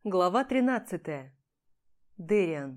Глава 13. Дэриан.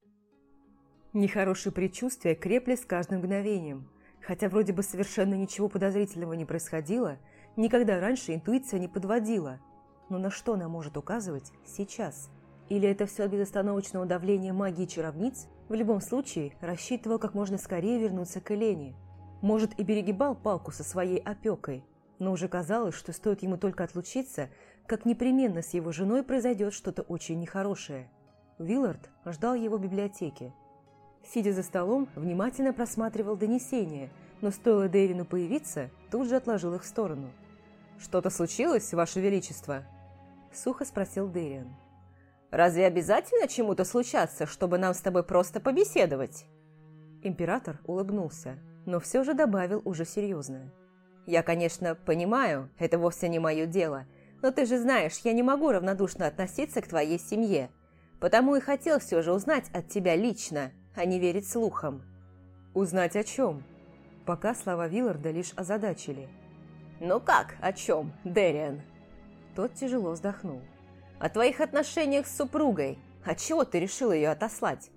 Нехорошие предчувствия крепли с каждым мгновением. Хотя вроде бы совершенно ничего подозрительного не происходило, никогда раньше интуиция не подводила. Но на что она может указывать сейчас? Или это все от безостановочного давления магии чаровниц? В любом случае, рассчитывал как можно скорее вернуться к Элене. Может, и перегибал палку со своей опекой, но уже казалось, что стоит ему только отлучиться, как непременно с его женой произойдет что-то очень нехорошее. Уиллард ждал его в библиотеке. Сидя за столом, внимательно просматривал донесения, но стоило Дэриану появиться, тут же отложил их в сторону. «Что-то случилось, Ваше Величество?» – сухо спросил Дэриан. «Разве обязательно чему-то случаться, чтобы нам с тобой просто побеседовать?» Император улыбнулся, но все же добавил уже серьезно. «Я, конечно, понимаю, это вовсе не мое дело, но ты же знаешь, я не могу равнодушно относиться к твоей семье, потому и хотел все же узнать от тебя лично, а не верить слухам». «Узнать о чем?» Пока слова Уилларда лишь озадачили. «Ну как, о чем, Дэриан?» Тот тяжело вздохнул. «О твоих отношениях с супругой. Отчего ты решил ее отослать?»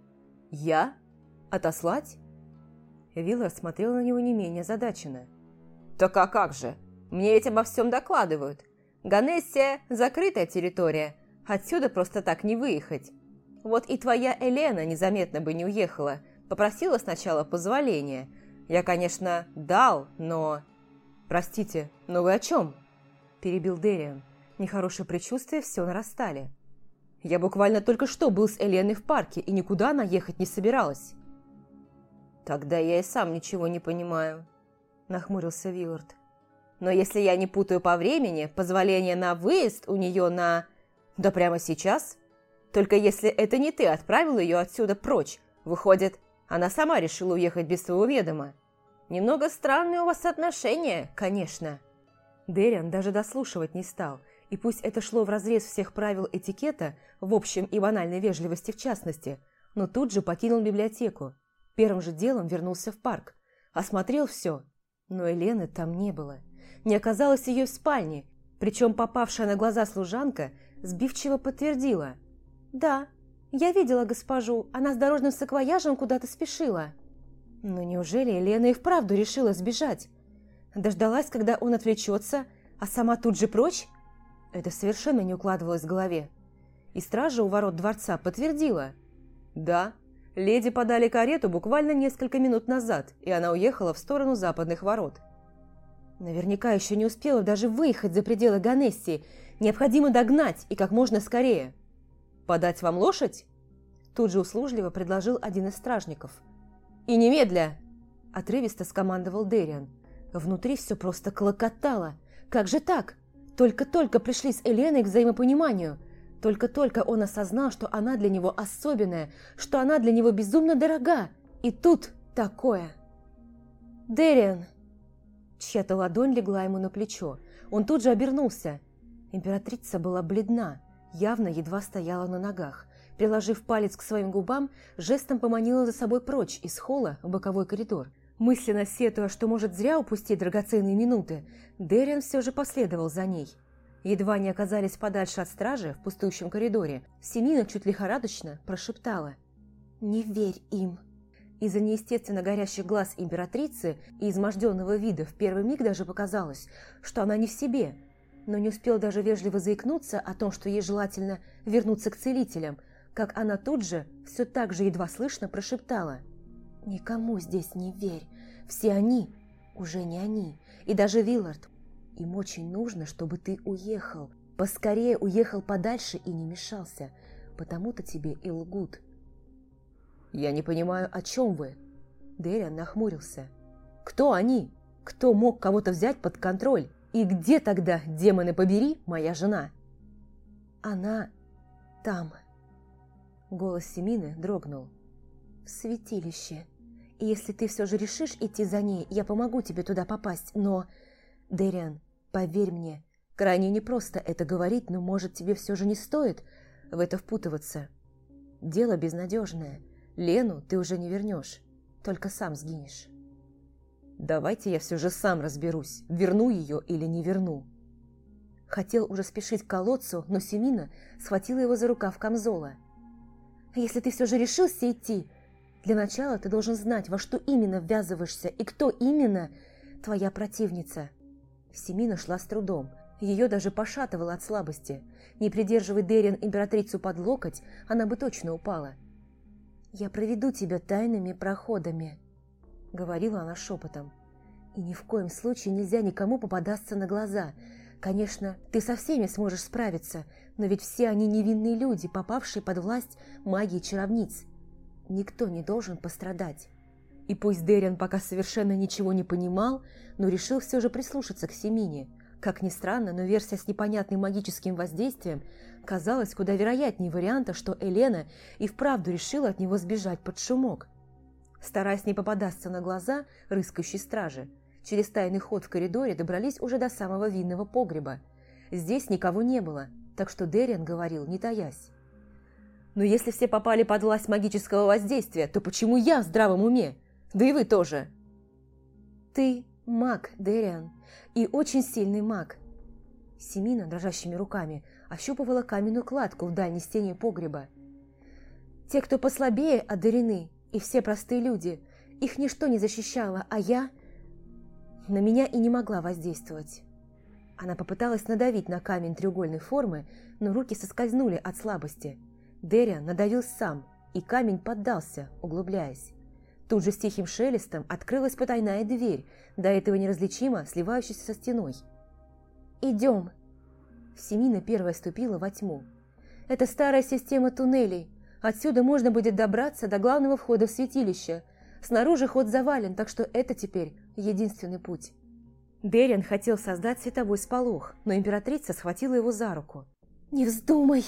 «Я? Отослать?» Уиллард смотрел на него не менее озадаченно. «Так а как же? Мне ведь обо всем докладывают. Ганессия – закрытая территория. Отсюда просто так не выехать. Вот и твоя Элена незаметно бы не уехала. Попросила сначала позволения. Я, конечно, дал, но...» «Простите, но вы о чем?» – перебил Дэриан. Нехорошие предчувствия все нарастали. «Я буквально только что был с Эленой в парке, и никуда она ехать не собиралась». «Тогда я и сам ничего не понимаю», – нахмурился Уиллард. «Но если я не путаю по времени, позволение на выезд у нее на... Да прямо сейчас? Только если это не ты отправил ее отсюда прочь, выходит, она сама решила уехать без своего ведома. Немного странные у вас отношения, конечно». Дэриан даже дослушивать не стал, и пусть это шло вразрез всех правил этикета, в общем и банальной вежливости в частности, но тут же покинул библиотеку. Первым же делом вернулся в парк. Осмотрел все, но Елены там не было. Не оказалось ее в спальне, причем попавшая на глаза служанка сбивчиво подтвердила. «Да, я видела госпожу, она с дорожным саквояжем куда-то спешила». Но неужели Елена и вправду решила сбежать? Дождалась, когда он отвлечется, а сама тут же прочь? Это совершенно не укладывалось в голове. И стража у ворот дворца подтвердила. «Да, леди подали карету буквально несколько минут назад, и она уехала в сторону западных ворот». Наверняка еще не успела даже выехать за пределы Ганессии. Необходимо догнать и как можно скорее. «Подать вам лошадь?» Тут же услужливо предложил один из стражников. «И немедля!» – отрывисто скомандовал Дэриан. Внутри все просто клокотало. Как же так? Только-только пришли с Еленой к взаимопониманию. Только-только он осознал, что она для него особенная, что она для него безумно дорога. И тут такое. «Дэриан!» Чья-то ладонь легла ему на плечо. Он тут же обернулся. Императрица была бледна, явно едва стояла на ногах. Приложив палец к своим губам, жестом поманила за собой прочь из холла в боковой коридор. Мысленно сетуя, что может зря упустить драгоценные минуты, Дэриан все же последовал за ней. Едва не оказались подальше от стражи в пустующем коридоре, Семина чуть лихорадочно прошептала: «Не верь им». Из-за неестественно горящих глаз императрицы и изможденного вида в первый миг даже показалось, что она не в себе, но не успел даже вежливо заикнуться о том, что ей желательно вернуться к целителям, как она тут же все так же едва слышно прошептала: «Никому здесь не верь, все они уже не они, и даже Уиллард. Им очень нужно, чтобы ты уехал, поскорее уехал подальше и не мешался, потому-то тебе и лгут». «Я не понимаю, о чем вы?» Дэриан нахмурился. «Кто они? Кто мог кого-то взять под контроль? И где тогда, демоны побери, моя жена?» «Она там». Голос Семины дрогнул. «В святилище. И если ты все же решишь идти за ней, я помогу тебе туда попасть, но... Дэриан, поверь мне, крайне непросто это говорить, но, может, тебе все же не стоит в это впутываться. Дело безнадежное. Лену ты уже не вернешь, только сам сгинешь». «Давайте я все же сам разберусь, верну ее или не верну». Хотел уже спешить к колодцу, но Семина схватила его за рукав камзола. «Если ты все же решился идти, для начала ты должен знать, во что именно ввязываешься и кто именно твоя противница». Семина шла с трудом, ее даже пошатывало от слабости. Не придерживай Дериан императрицу под локоть, она бы точно упала. «Я проведу тебя тайными проходами», — говорила она шепотом. «И ни в коем случае нельзя никому попадаться на глаза. Конечно, ты со всеми сможешь справиться, но ведь все они невинные люди, попавшие под власть магии чаровниц. Никто не должен пострадать». И пусть Дериан пока совершенно ничего не понимал, но решил все же прислушаться к Семине. Как ни странно, но версия с непонятным магическим воздействием казалась куда вероятнее варианта, что Елена и вправду решила от него сбежать под шумок. Стараясь не попадаться на глаза рыскающей стражи, через тайный ход в коридоре добрались уже до самого винного погреба. Здесь никого не было, так что Дериан говорил, не таясь. «Но если все попали под власть магического воздействия, то почему я в здравом уме? Да и вы тоже!» «Ты маг, Дериан, и очень сильный маг». Семина дрожащими руками ощупывала каменную кладку в дальней стене погреба. «Те, кто послабее, одарены, и все простые люди. Их ничто не защищало, а я...» На меня и не могла воздействовать. Она попыталась надавить на камень треугольной формы, но руки соскользнули от слабости. Дериан надавил сам, и камень поддался, углубляясь. Тут же с тихим шелестом открылась потайная дверь, до этого неразличимо сливающаяся со стеной. «Идем!» Семина первая ступила во тьму. «Это старая система туннелей. Отсюда можно будет добраться до главного входа в святилище. Снаружи ход завален, так что это теперь единственный путь». Дериан хотел создать световой сполох, но императрица схватила его за руку. «Не вздумай!»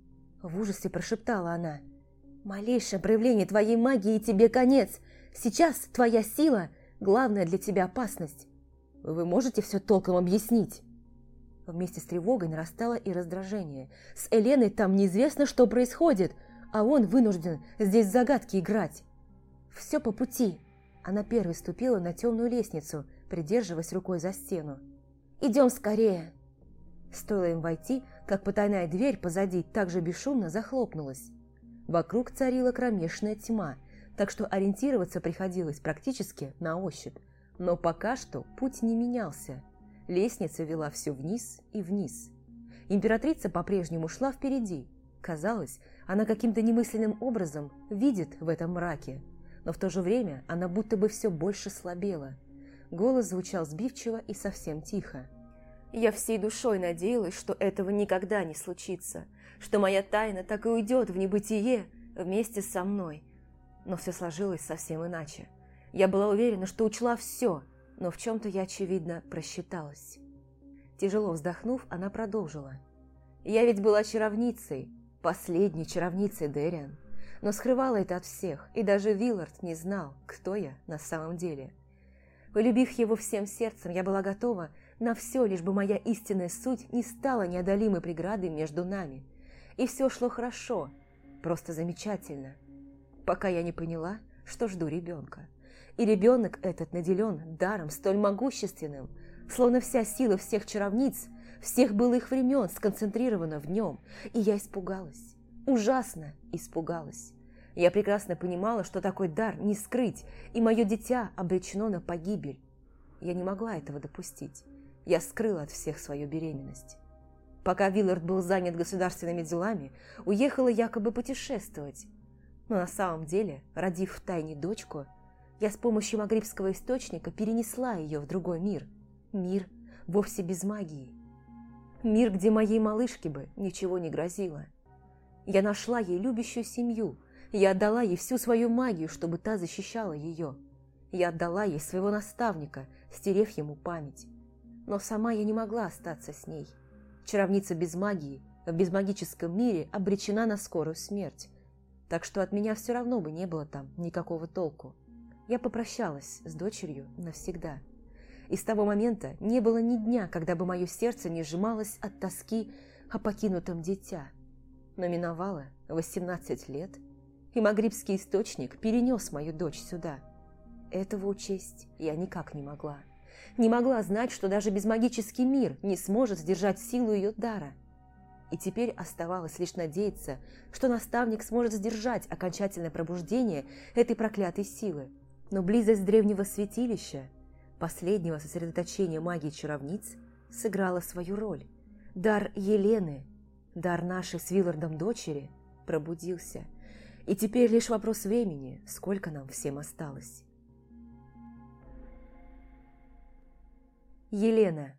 В ужасе прошептала она. «Малейшее проявление твоей магии, и тебе конец. Сейчас твоя сила – главная для тебя опасность. Вы можете все толком объяснить?» Вместе с тревогой нарастало и раздражение. С Еленой там неизвестно, что происходит, а он вынужден здесь в загадки играть. Все по пути. Она первой ступила на темную лестницу, придерживаясь рукой за стену. «Идем скорее!» Стоило им войти, как потайная дверь позади также бесшумно захлопнулась. Вокруг царила кромешная тьма, так что ориентироваться приходилось практически на ощупь. Но пока что путь не менялся. Лестница вела все вниз и вниз. Императрица по-прежнему шла впереди. Казалось, она каким-то немысленным образом видит в этом мраке. Но в то же время она будто бы все больше слабела. Голос звучал сбивчиво и совсем тихо. «Я всей душой надеялась, что этого никогда не случится, что моя тайна так и уйдет в небытие вместе со мной. Но все сложилось совсем иначе. Я была уверена, что учла все, но в чем-то я, очевидно, просчиталась». Тяжело вздохнув, она продолжила. «Я ведь была чаровницей, последней чаровницей, Дериан, но скрывала это от всех, и даже Виллард не знал, кто я на самом деле. Полюбив его всем сердцем, я была готова на все, лишь бы моя истинная суть не стала неодолимой преградой между нами. И все шло хорошо, просто замечательно, пока я не поняла, что жду ребенка. И ребенок этот наделен даром столь могущественным, словно вся сила всех чаровниц, всех былых времен сконцентрирована в нем. И я испугалась, ужасно испугалась. Я прекрасно понимала, что такой дар не скрыть, и мое дитя обречено на погибель. Я не могла этого допустить. Я скрыла от всех свою беременность. Пока Виллард был занят государственными делами, уехала якобы путешествовать. Но на самом деле, родив втайне дочку, я с помощью магрибского источника перенесла ее в другой мир. Мир вовсе без магии. Мир, где моей малышке бы ничего не грозило. Я нашла ей любящую семью. Я отдала ей всю свою магию, чтобы та защищала ее. Я отдала ей своего наставника, стерев ему память. Но сама я не могла остаться с ней. Чаровница без магии в безмагическом мире обречена на скорую смерть. Так что от меня все равно бы не было там никакого толку. Я попрощалась с дочерью навсегда. И с того момента не было ни дня, когда бы мое сердце не сжималось от тоски о покинутом дитя. Но миновало 18 лет, и магрибский источник перенес мою дочь сюда. Этого учесть я никак не могла. не могла знать, что даже безмагический мир не сможет сдержать силу ее дара. И теперь оставалось лишь надеяться, что наставник сможет сдержать окончательное пробуждение этой проклятой силы. Но близость древнего святилища, последнего сосредоточения магии чаровниц, сыграла свою роль. Дар Елены, дар нашей с Виллардом дочери, пробудился. И теперь лишь вопрос времени, сколько нам всем осталось. Елена.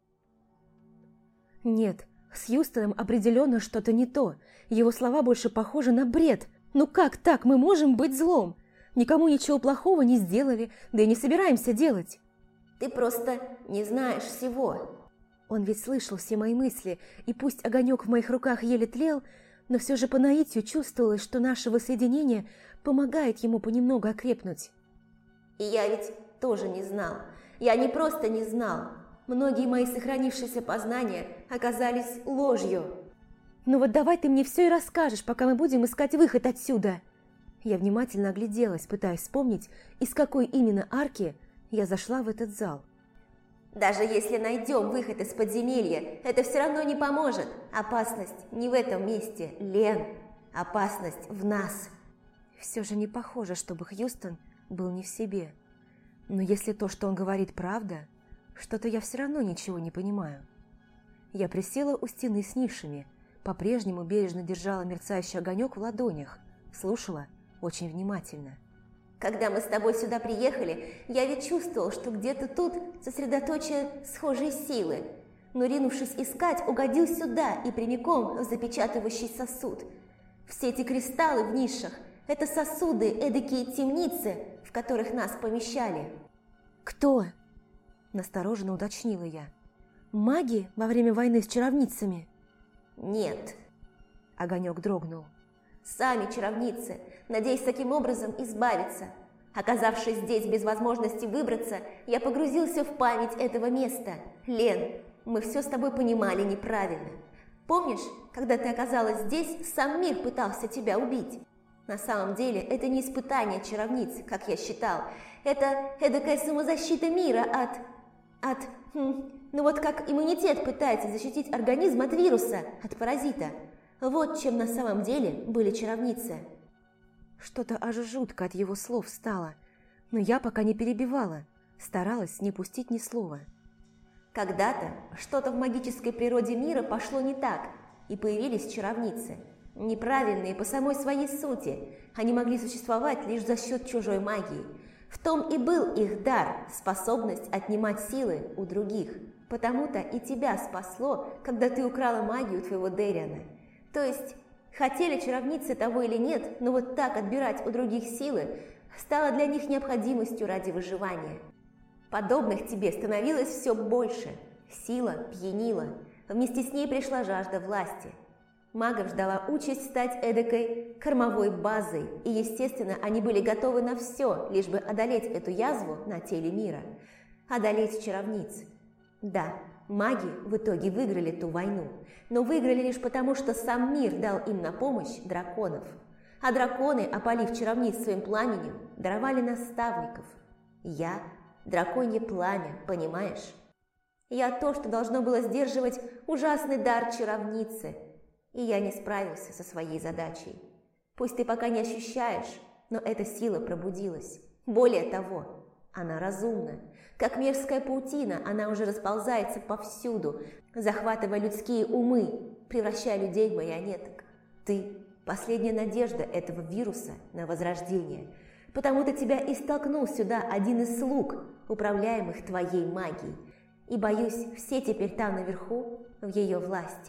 Нет, с Юстоном определенно что-то не то. Его слова больше похожи на бред. Ну как так мы можем быть злом? Никому ничего плохого не сделали, да и не собираемся делать. Ты просто не знаешь всего. Он ведь слышал все мои мысли, и пусть огонек в моих руках еле тлел, но все же по наитию чувствовалось, что наше воссоединение помогает ему понемногу окрепнуть. И я ведь тоже не знал. Я не просто не знал. Многие мои сохранившиеся познания оказались ложью. Ну вот давай ты мне все и расскажешь, пока мы будем искать выход отсюда. Я внимательно огляделась, пытаясь вспомнить, из какой именно арки я зашла в этот зал. Даже если найдем выход из подземелья, это все равно не поможет. Опасность не в этом месте, Лен. Опасность в нас. Все же не похоже, чтобы Хьюстон был не в себе. Но если то, что он говорит, правда, что-то я все равно ничего не понимаю. Я присела у стены с нишами, по-прежнему бережно держала мерцающий огонек в ладонях, слушала очень внимательно. Когда мы с тобой сюда приехали, я ведь чувствовал, что где-то тут сосредоточие схожие силы. Но, ринувшись искать, угодил сюда и прямиком в запечатывающий сосуд. Все эти кристаллы в нишах – это сосуды, эдакие темницы, в которых нас помещали. «Кто?» – настороженно уточнила я. «Маги во время войны с чаровницами?» «Нет». Огонек дрогнул. «Сами чаровницы, надеясь таким образом избавиться. Оказавшись здесь без возможности выбраться, я погрузился в память этого места. Лен, мы все с тобой понимали неправильно. Помнишь, когда ты оказалась здесь, сам мир пытался тебя убить? На самом деле, это не испытание чаровниц, как я считал. Это эдакая самозащита мира ну вот как иммунитет пытается защитить организм от вируса, от паразита. Вот чем на самом деле были чаровницы». Что-то аж жутко от его слов стало, но я пока не перебивала, старалась не пустить ни слова. Когда-то что-то в магической природе мира пошло не так, и появились чаровницы. Неправильные по самой своей сути, они могли существовать лишь за счет чужой магии. В том и был их дар, способность отнимать силы у других. Потому-то и тебя спасло, когда ты украла магию твоего Дэриана. То есть, хотели чаровницы того или нет, но вот так отбирать у других силы стало для них необходимостью ради выживания. Подобных тебе становилось все больше. Сила пьянила. Вместе с ней пришла жажда власти. Магов ждала участь стать эдакой кормовой базой, и, естественно, они были готовы на все, лишь бы одолеть эту язву на теле мира. Одолеть чаровниц. Да, маги в итоге выиграли ту войну, но выиграли лишь потому, что сам мир дал им на помощь драконов. А драконы, опалив чаровниц своим пламенем, даровали наставников. Я – драконье пламя, понимаешь? Я то, что должно было сдерживать ужасный дар чаровницы, и я не справился со своей задачей. Пусть ты пока не ощущаешь, но эта сила пробудилась. Более того, она разумна. Как мерзкая паутина, она уже расползается повсюду, захватывая людские умы, превращая людей в марионеток. Ты – последняя надежда этого вируса на возрождение. Потому-то тебя и столкнул сюда один из слуг, управляемых твоей магией. И, боюсь, все теперь там наверху, в ее власти.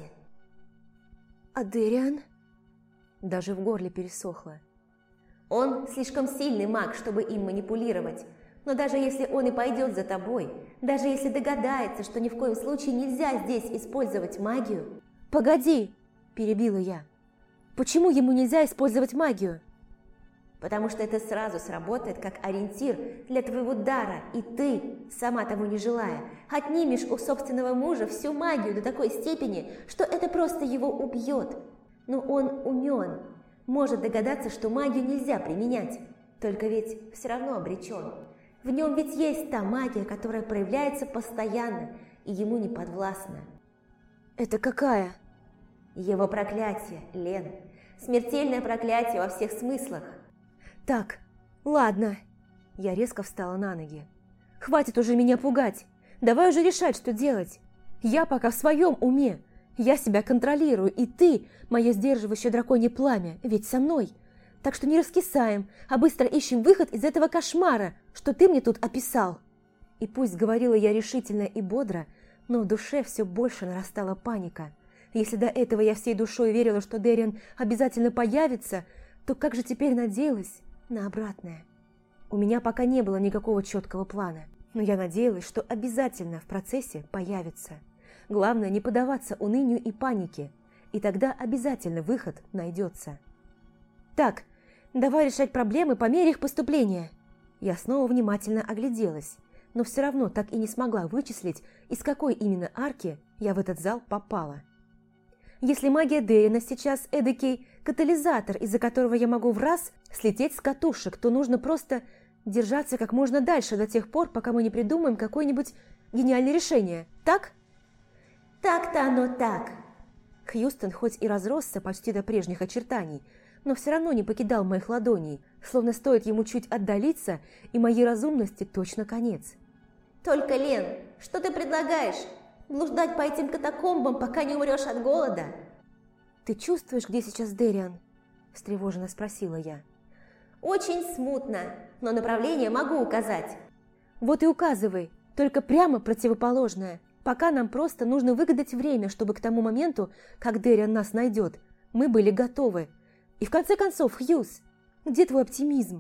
А Дэриан? Даже в горле пересохло. Он слишком сильный маг, чтобы им манипулировать. Но даже если он и пойдет за тобой, даже если догадается, что ни в коем случае нельзя здесь использовать магию... «Погоди!» – перебила я. «Почему ему нельзя использовать магию?» «Потому что это сразу сработает как ориентир для твоего дара, и ты, сама того не желая, отнимешь у собственного мужа всю магию до такой степени, что это просто его убьет. Но он умен, может догадаться, что магию нельзя применять, только ведь все равно обречен. В нем ведь есть та магия, которая проявляется постоянно и ему не подвластна. Это какая? Его проклятие, Лен. Смертельное проклятие во всех смыслах. Так, ладно. Я резко встала на ноги. Хватит уже меня пугать. Давай уже решать, что делать. Я пока в своем уме. Я себя контролирую, и ты, мое сдерживающее драконье пламя, ведь со мной. Так что не раскисаем, а быстро ищем выход из этого кошмара, что ты мне тут описал. И пусть говорила я решительно и бодро, но в душе все больше нарастала паника. Если до этого я всей душой верила, что Дэриан обязательно появится, то как же теперь надеялась на обратное? У меня пока не было никакого четкого плана, но я надеялась, что обязательно в процессе появится. Главное не поддаваться унынию и панике, и тогда обязательно выход найдется. Так, давай решать проблемы по мере их поступления. Я снова внимательно огляделась, но все равно так и не смогла вычислить, из какой именно арки я в этот зал попала. Если магия Дэриана сейчас эдакий катализатор, из-за которого я могу в раз слететь с катушек, то нужно просто держаться как можно дальше до тех пор, пока мы не придумаем какое-нибудь гениальное решение, так? Так-то оно так. Хьюстон хоть и разросся почти до прежних очертаний, но все равно не покидал моих ладоней, словно стоит ему чуть отдалиться, и моей разумности точно конец. Только, Лен, что ты предлагаешь? Блуждать по этим катакомбам, пока не умрешь от голода? «Ты чувствуешь, где сейчас Дэриан?» – встревоженно спросила я. Очень смутно, но направление могу указать. Вот и указывай, только прямо противоположное. Пока нам просто нужно выгадать время, чтобы к тому моменту, как Дэриан нас найдет, мы были готовы. И в конце концов, Хьюз, где твой оптимизм?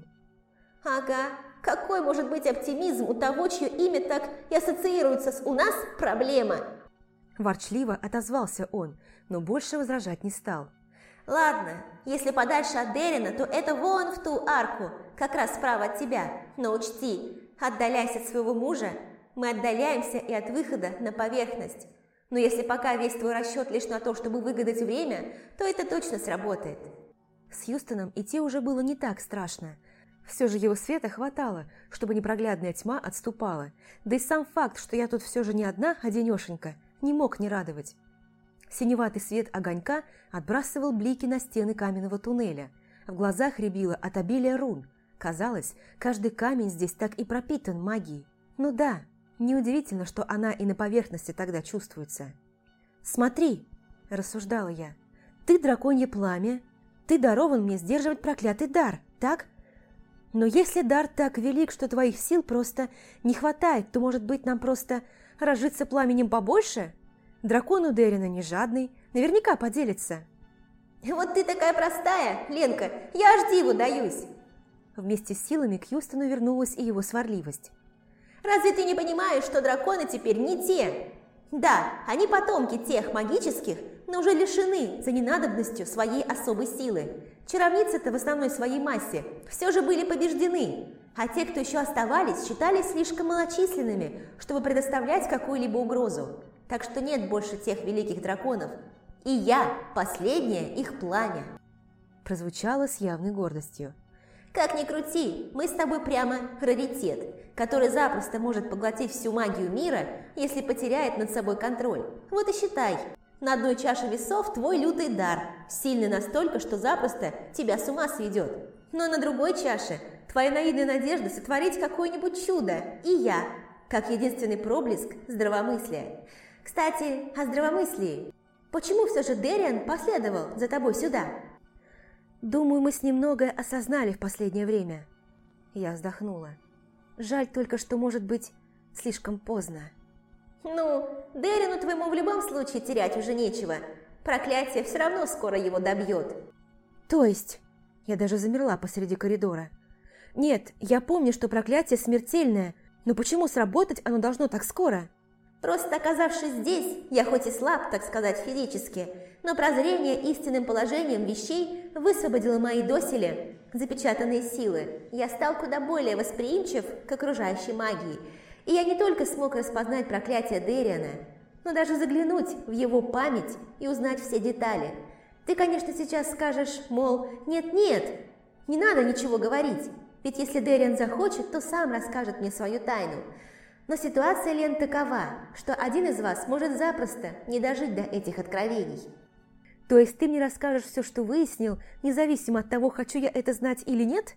Ага, какой может быть оптимизм у того, чье имя так и ассоциируется с «у нас проблема»? Ворчливо отозвался он, но больше возражать не стал. Ладно, если подальше от Дэриана, то это вон в ту арку, как раз справа от тебя. Но учти, отдаляясь от своего мужа, мы отдаляемся и от выхода на поверхность. Но если пока весь твой расчет лишь на то, чтобы выгадать время, то это точно сработает. С Хьюстоном идти уже было не так страшно. Все же его света хватало, чтобы непроглядная тьма отступала. Да и сам факт, что я тут все же не одна, а денешенька, не мог не радовать. Синеватый свет огонька отбрасывал блики на стены каменного туннеля. В глазах рябило от обилия рун. Казалось, каждый камень здесь так и пропитан магией. Ну да, неудивительно, что она и на поверхности тогда чувствуется. «Смотри», – рассуждала я, – «ты драконье пламя, ты дарован мне сдерживать проклятый дар, так? Но если дар так велик, что твоих сил просто не хватает, то, может быть, нам просто разжиться пламенем побольше? Дракон у Дэриана не жадный, наверняка поделится». Вот ты такая простая, Ленка, я аж диву даюсь. Вместе с силами к Хьюстону вернулась и его сварливость. Разве ты не понимаешь, что драконы теперь не те? Да, они потомки тех магических, но уже лишены за ненадобностью своей особой силы. Чаровницы-то в основной своей массе все же были побеждены, а те, кто еще оставались, считались слишком малочисленными, чтобы предоставлять какую-либо угрозу. Так что нет больше тех великих драконов. И я – последнее их пламя. Прозвучало с явной гордостью. Как ни крути, мы с тобой прямо раритет, который запросто может поглотить всю магию мира, если потеряет над собой контроль. Вот и считай, на одной чаше весов твой лютый дар, сильный настолько, что запросто тебя с ума сведет. Но на другой чаше твоя наивная надежда сотворить какое-нибудь чудо, и я, как единственный проблеск здравомыслия. Кстати, о здравомыслии. Почему все же Дэриан последовал за тобой сюда? Думаю, мы с ним многое осознали в последнее время. Я вздохнула. Жаль только, что может быть слишком поздно. Ну, Дэриану твоему в любом случае терять уже нечего. Проклятие все равно скоро его добьет. То есть? Я даже замерла посреди коридора. Нет, я помню, что проклятие смертельное, но почему сработать оно должно так скоро? Просто оказавшись здесь, я хоть и слаб, так сказать, физически, но прозрение истинным положением вещей высвободило мои доселе запечатанные силы. Я стал куда более восприимчив к окружающей магии, и я не только смог распознать проклятие Дэриана, но даже заглянуть в его память и узнать все детали. Ты, конечно, сейчас скажешь, мол, нет-нет, не надо ничего говорить, Ведь если Дэриан захочет, то сам расскажет мне свою тайну. Но ситуация, Лен, такова, что один из вас может запросто не дожить до этих откровений. То есть ты мне расскажешь все, что выяснил, независимо от того, хочу я это знать или нет?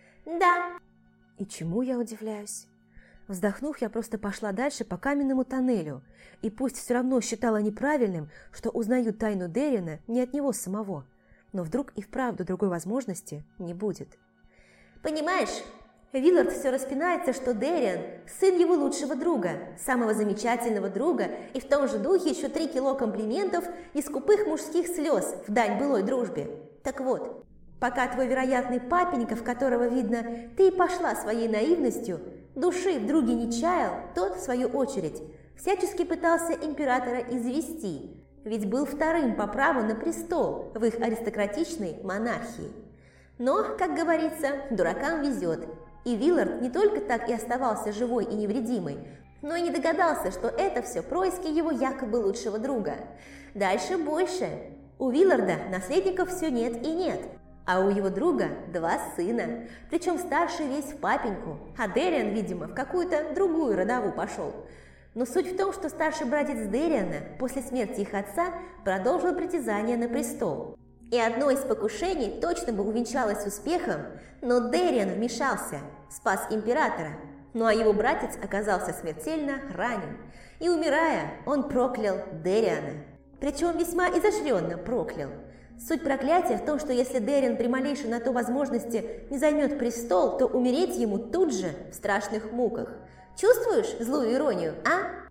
Да. И чему я удивляюсь? Вздохнув, я просто пошла дальше по каменному тоннелю, и пусть все равно считала неправильным, что узнаю тайну Дэриана не от него самого, но вдруг и вправду другой возможности не будет. Понимаешь, Виллард все распинается, что Дэриан – сын его лучшего друга, самого замечательного друга, и в том же духе еще 3 кило комплиментов и скупых мужских слез в дань былой дружбе. Так вот, пока твой вероятный папенька, в которого, видно, ты и пошла своей наивностью, души в друге не чаял, тот, в свою очередь, всячески пытался императора извести, ведь был вторым по праву на престол в их аристократичной монархии. Но, как говорится, дуракам везет. И Виллард не только так и оставался живой и невредимый, но и не догадался, что это все происки его якобы лучшего друга. Дальше больше. У Вилларда наследников все нет и нет, а у его друга 2 сына, причем старший весь в папеньку, а Дэриан, видимо, в какую-то другую родову пошел. Но суть в том, что старший братец Дэриана после смерти их отца продолжил притязание на престол. И одно из покушений точно бы увенчалось успехом, но Дэриан вмешался, спас императора, ну а его братец оказался смертельно ранен. И умирая, он проклял Дэриана. Причем весьма изощренно проклял. Суть проклятия в том, что если Дэриан при малейшей на то возможности не займет престол, то умереть ему тут же в страшных муках. Чувствуешь злую иронию, а?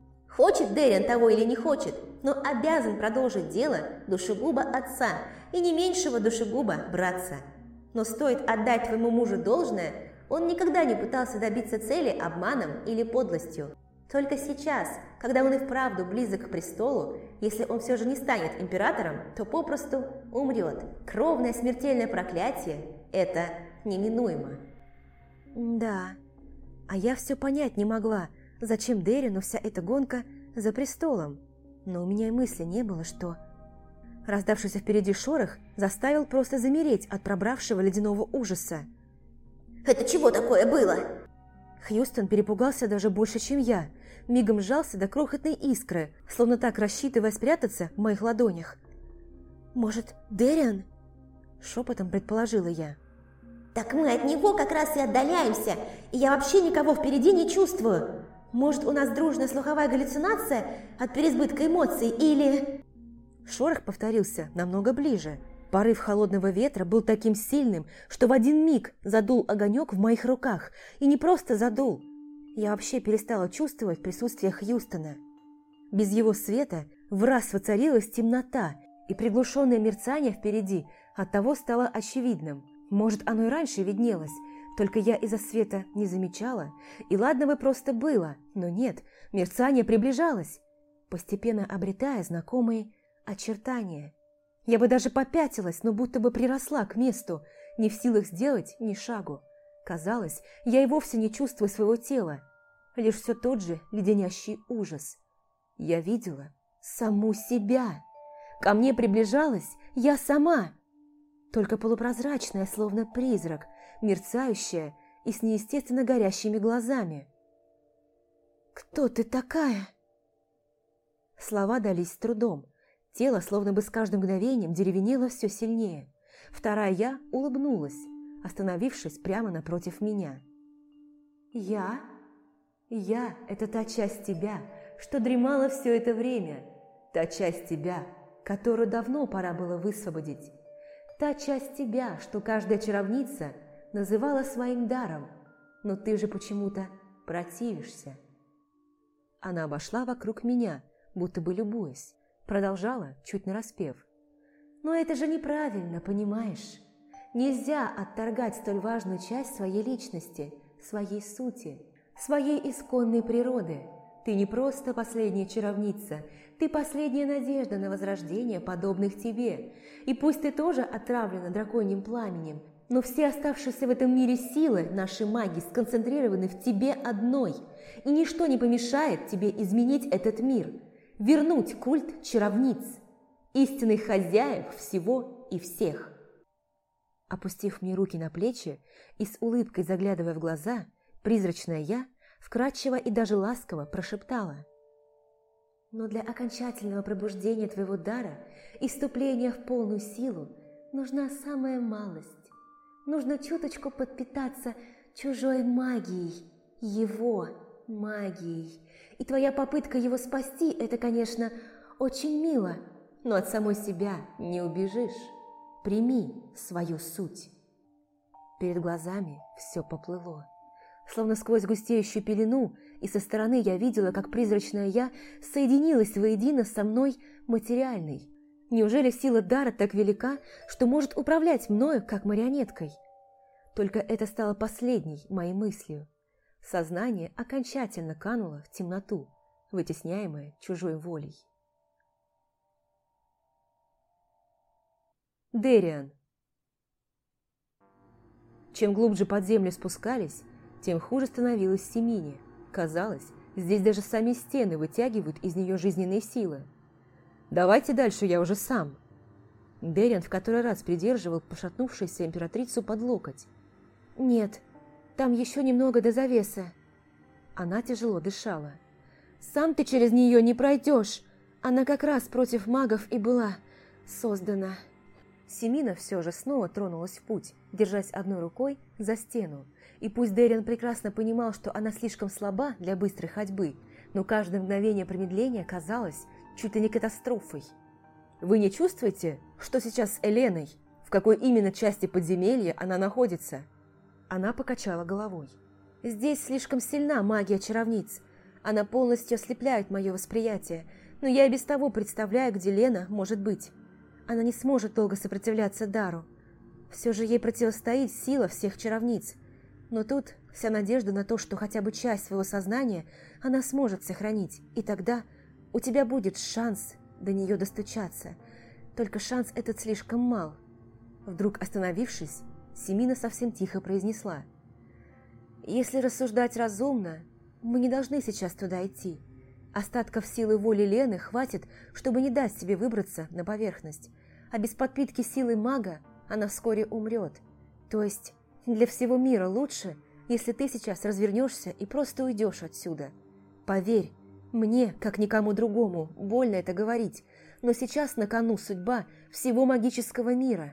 Хочет Дэриан того или не хочет, но обязан продолжить дело душегуба отца и не меньшего душегуба братца. Но стоит отдать твоему мужу должное, он никогда не пытался добиться цели обманом или подлостью. Только сейчас, когда он и вправду близок к престолу, если он все же не станет императором, то попросту умрет. Кровное смертельное проклятие – это неминуемо. Да, а я все понять не могла, зачем Дэриану вся эта гонка за престолом. Но у меня и мысли не было, что... Раздавшийся впереди шорох заставил просто замереть от пробравшего ледяного ужаса. «Это чего такое было?» Хьюстон перепугался даже больше, чем я. Мигом сжался до крохотной искры, словно так рассчитывая спрятаться в моих ладонях. «Может, Дэриан?» Шепотом предположила я. «Так мы от него как раз и отдаляемся, и я вообще никого впереди не чувствую. Может, у нас дружная слуховая галлюцинация от переизбытка эмоций, или...» Шорох повторился намного ближе. Порыв холодного ветра был таким сильным, что в один миг задул огонек в моих руках. И не просто задул. Я вообще перестала чувствовать присутствие Хьюстона. Без его света враз воцарилась темнота, и приглушенное мерцание впереди оттого стало очевидным. Может, оно и раньше виднелось, только я из-за света не замечала. И ладно бы просто было, но нет, мерцание приближалось, постепенно обретая знакомые очертания. Я бы даже попятилась, но будто бы приросла к месту, не в силах сделать ни шагу. Казалось, я и вовсе не чувствую своего тела, лишь все тот же леденящий ужас. Я видела саму себя. Ко мне приближалась я сама, только полупрозрачная, словно призрак, мерцающая и с неестественно горящими глазами. «Кто ты такая?» Слова дались с трудом. Тело словно бы с каждым мгновением деревенело все сильнее. Вторая я улыбнулась, остановившись прямо напротив меня. «Я? Я – это та часть тебя, что дремала все это время. Та часть тебя, которую давно пора было высвободить. Та часть тебя, что каждая чаровница называла своим даром, но ты же почему-то противишься». Она обошла вокруг меня, будто бы любуясь. Продолжала, чуть нараспев. «Но это же неправильно, понимаешь? Нельзя отторгать столь важную часть своей личности, своей сути, своей исконной природы. Ты не просто последняя чаровница, ты последняя надежда на возрождение подобных тебе. И пусть ты тоже отравлена драконьим пламенем, но все оставшиеся в этом мире силы нашей магии сконцентрированы в тебе одной, и ничто не помешает тебе изменить этот мир». Вернуть культ чаровниц, истинных хозяев всего и всех. Опустив мне руки на плечи и с улыбкой заглядывая в глаза, призрачная я вкрадчиво и даже ласково прошептала: «Но для окончательного пробуждения твоего дара и вступления в полную силу нужна самая малость. Нужно чуточку подпитаться чужой магией, его магией. И твоя попытка его спасти – это, конечно, очень мило, но от самой себя не убежишь. Прими свою суть». Перед глазами все поплыло. Словно сквозь густеющую пелену, и со стороны я видела, как призрачная я соединилась воедино со мной материальной. Неужели сила дара так велика, что может управлять мною, как марионеткой? Только это стало последней моей мыслью. Сознание окончательно кануло в темноту, вытесняемое чужой волей. Дэриан. Чем глубже под землю спускались, тем хуже становилось Семине. Казалось, здесь даже сами стены вытягивают из нее жизненные силы. «Давайте дальше, я уже сам». Дэриан в который раз придерживал пошатнувшуюся императрицу под локоть. «Нет, там еще немного до завесы». Она тяжело дышала. «Сам ты через нее не пройдешь. Она как раз против магов и была создана». Семина все же снова тронулась в путь, держась одной рукой за стену. И пусть Дэриан прекрасно понимал, что она слишком слаба для быстрой ходьбы, но каждое мгновение промедления казалось чуть ли не катастрофой. «Вы не чувствуете, что сейчас с Эленой? В какой именно части подземелья она находится?» Она покачала головой. «Здесь слишком сильна магия чаровниц. Она полностью ослепляет мое восприятие, но я и без того представляю, где Лена может быть. Она не сможет долго сопротивляться дару. Все же ей противостоит сила всех чаровниц. Но тут вся надежда на то, что хотя бы часть своего сознания она сможет сохранить, и тогда у тебя будет шанс до нее достучаться. Только шанс этот слишком мал». Вдруг остановившись, Семина совсем тихо произнесла: «Если рассуждать разумно, мы не должны сейчас туда идти. Остатков силы воли Лены хватит, чтобы не дать себе выбраться на поверхность. А без подпитки силы мага она вскоре умрет. То есть для всего мира лучше, если ты сейчас развернешься и просто уйдешь отсюда. Поверь, мне, как никому другому, больно это говорить, но сейчас на кону судьба всего магического мира.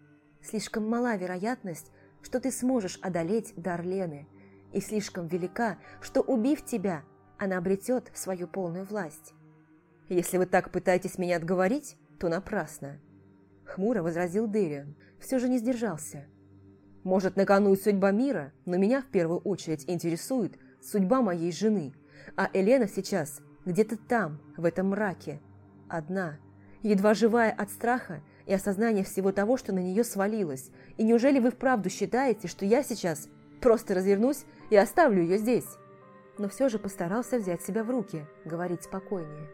Слишком мала вероятность, что ты сможешь одолеть дар Лены, и слишком велика, что, убив тебя, она обретет свою полную власть». «Если вы так пытаетесь меня отговорить, то напрасно», — хмуро возразил Дэриан, все же не сдержался. «Может, на кону судьба мира, но меня в первую очередь интересует судьба моей жены, а Елена сейчас где-то там, в этом мраке, одна, едва живая от страха и осознания всего того, что на нее свалилось. И неужели вы вправду считаете, что я сейчас просто развернусь и оставлю ее здесь?» Но все же постарался взять себя в руки, говорить спокойнее.